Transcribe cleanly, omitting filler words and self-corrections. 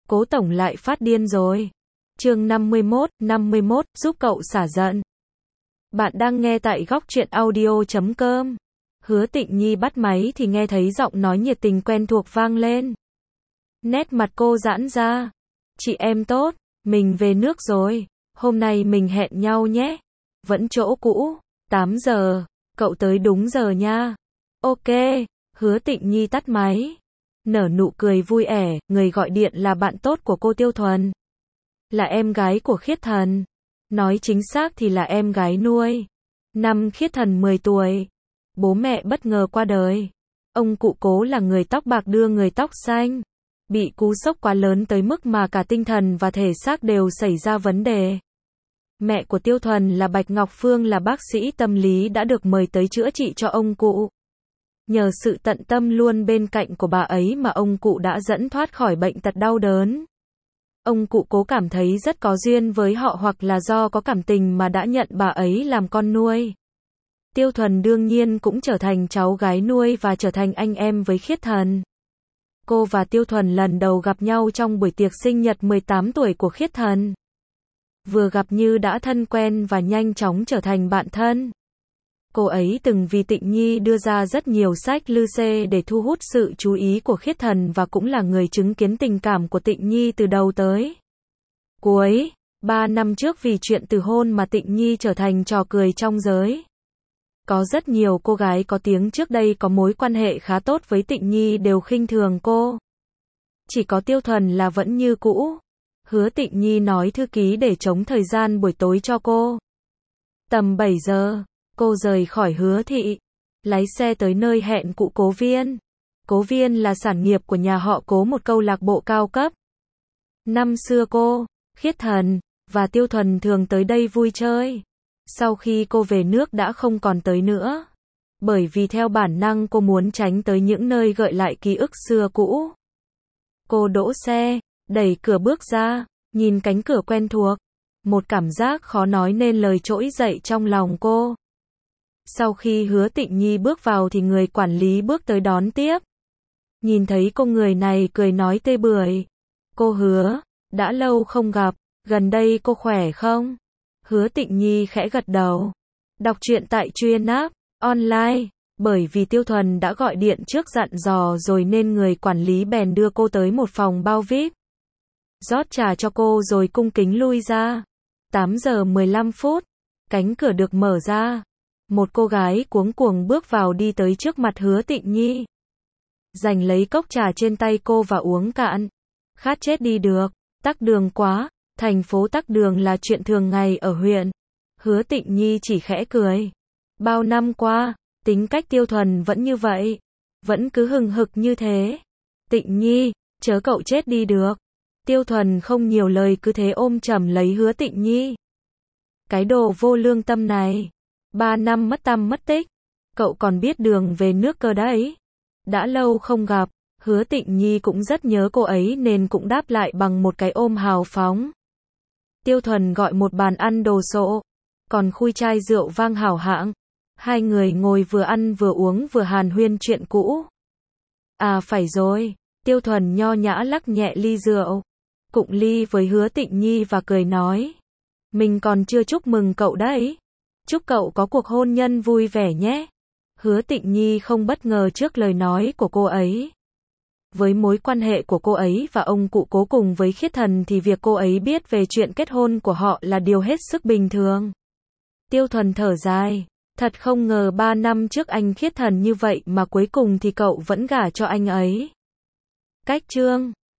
Cố tổng lại phát điên rồi. Chương 51, giúp cậu xả giận. Bạn đang nghe tại góc truyện audio.com. Hứa Tịnh Nhi bắt máy thì nghe thấy giọng nói nhiệt tình quen thuộc vang lên. Nét mặt cô giãn ra. Chị em tốt, mình về nước rồi. Hôm nay mình hẹn nhau nhé. Vẫn chỗ cũ, 8 giờ, cậu tới đúng giờ nha. Ok, Hứa Tịnh Nhi tắt máy. Nở nụ cười vui ẻ, người gọi điện là bạn tốt của cô Tiêu Thuần. Là em gái của Khiết Thần. Nói chính xác thì là em gái nuôi. Năm Khiết Thần 10 tuổi. Bố mẹ bất ngờ qua đời. Ông cụ Cố là người tóc bạc đưa người tóc xanh. Bị cú sốc quá lớn tới mức mà cả tinh thần và thể xác đều xảy ra vấn đề. Mẹ của Tiêu Thuần là Bạch Ngọc Phương là bác sĩ tâm lý đã được mời tới chữa trị cho ông cụ. Nhờ sự tận tâm luôn bên cạnh của bà ấy mà ông cụ đã dẫn thoát khỏi bệnh tật đau đớn. Ông cụ Cố cảm thấy rất có duyên với họ hoặc là do có cảm tình mà đã nhận bà ấy làm con nuôi. Tiêu Thuần đương nhiên cũng trở thành cháu gái nuôi và trở thành anh em với Khiết Thần. Cô và Tiêu Thuần lần đầu gặp nhau trong buổi tiệc sinh nhật 18 tuổi của Khiết Thần. Vừa gặp như đã thân quen và nhanh chóng trở thành bạn thân. Cô ấy từng vì Tịnh Nhi đưa ra rất nhiều sách lư xê để thu hút sự chú ý của Khiết Thần và cũng là người chứng kiến tình cảm của Tịnh Nhi từ đầu tới cuối. 3 năm trước vì chuyện từ hôn mà Tịnh Nhi trở thành trò cười trong giới. Có rất nhiều cô gái có tiếng trước đây có mối quan hệ khá tốt với Tịnh Nhi đều khinh thường cô. Chỉ có Tiêu Thuần là vẫn như cũ. Hứa Tịnh Nhi nói thư ký để chống thời gian buổi tối cho cô. Tầm 7 giờ, cô rời khỏi Hứa thị, lái xe tới nơi hẹn cụ Cố Viên. Cố Viên là sản nghiệp của nhà họ Cố, một câu lạc bộ cao cấp. Năm xưa cô, Khiết Thần và Tiêu Thuần thường tới đây vui chơi. Sau khi cô về nước đã không còn tới nữa. Bởi vì theo bản năng cô muốn tránh tới những nơi gợi lại ký ức xưa cũ. Cô đỗ xe, đẩy cửa bước ra, nhìn cánh cửa quen thuộc. Một cảm giác khó nói nên lời trỗi dậy trong lòng cô. Sau khi Hứa Tịnh Nhi bước vào thì người quản lý bước tới đón tiếp. Nhìn thấy cô người này cười nói tươi bưởi. Cô Hứa, đã lâu không gặp, gần đây cô khỏe không? Hứa Tịnh Nhi khẽ gật đầu. Đọc truyện tại Truyên App Online. Bởi vì Tiêu Thuần đã gọi điện trước dặn dò rồi nên người quản lý bèn đưa cô tới một phòng bao VIP. Rót trà cho cô rồi cung kính lui ra. 8 giờ 15 phút. Cánh cửa được mở ra. Một cô gái cuống cuồng bước vào đi tới trước mặt Hứa Tịnh Nhi. Giành lấy cốc trà trên tay cô và uống cạn. Khát chết đi được. Tắc đường quá. Thành phố tắc đường là chuyện thường ngày ở huyện. Hứa Tịnh Nhi chỉ khẽ cười. Bao năm qua, tính cách Tiêu Thuần vẫn như vậy. Vẫn cứ hừng hực như thế. Tịnh Nhi, chớ cậu chết đi được. Tiêu Thuần không nhiều lời cứ thế ôm chầm lấy Hứa Tịnh Nhi. Cái đồ vô lương tâm này. 3 năm mất tăm mất tích. Cậu còn biết đường về nước cơ đấy. Đã lâu không gặp. Hứa Tịnh Nhi cũng rất nhớ cô ấy nên cũng đáp lại bằng một cái ôm hào phóng. Tiêu Thuần gọi một bàn ăn đồ sộ. Còn khui chai rượu vang hảo hạng. Hai người ngồi vừa ăn vừa uống vừa hàn huyên chuyện cũ. À phải rồi. Tiêu Thuần nho nhã lắc nhẹ ly rượu. Cụng ly với Hứa Tịnh Nhi và cười nói. Mình còn chưa chúc mừng cậu đấy. Chúc cậu có cuộc hôn nhân vui vẻ nhé. Hứa Tịnh Nhi không bất ngờ trước lời nói của cô ấy. Với mối quan hệ của cô ấy và ông cụ Cố cùng với Khiết Thần thì việc cô ấy biết về chuyện kết hôn của họ là điều hết sức bình thường. Tiêu Thuần thở dài. Thật không ngờ 3 năm trước anh Khiết Thần như vậy mà cuối cùng thì cậu vẫn gả cho anh ấy. Cách chương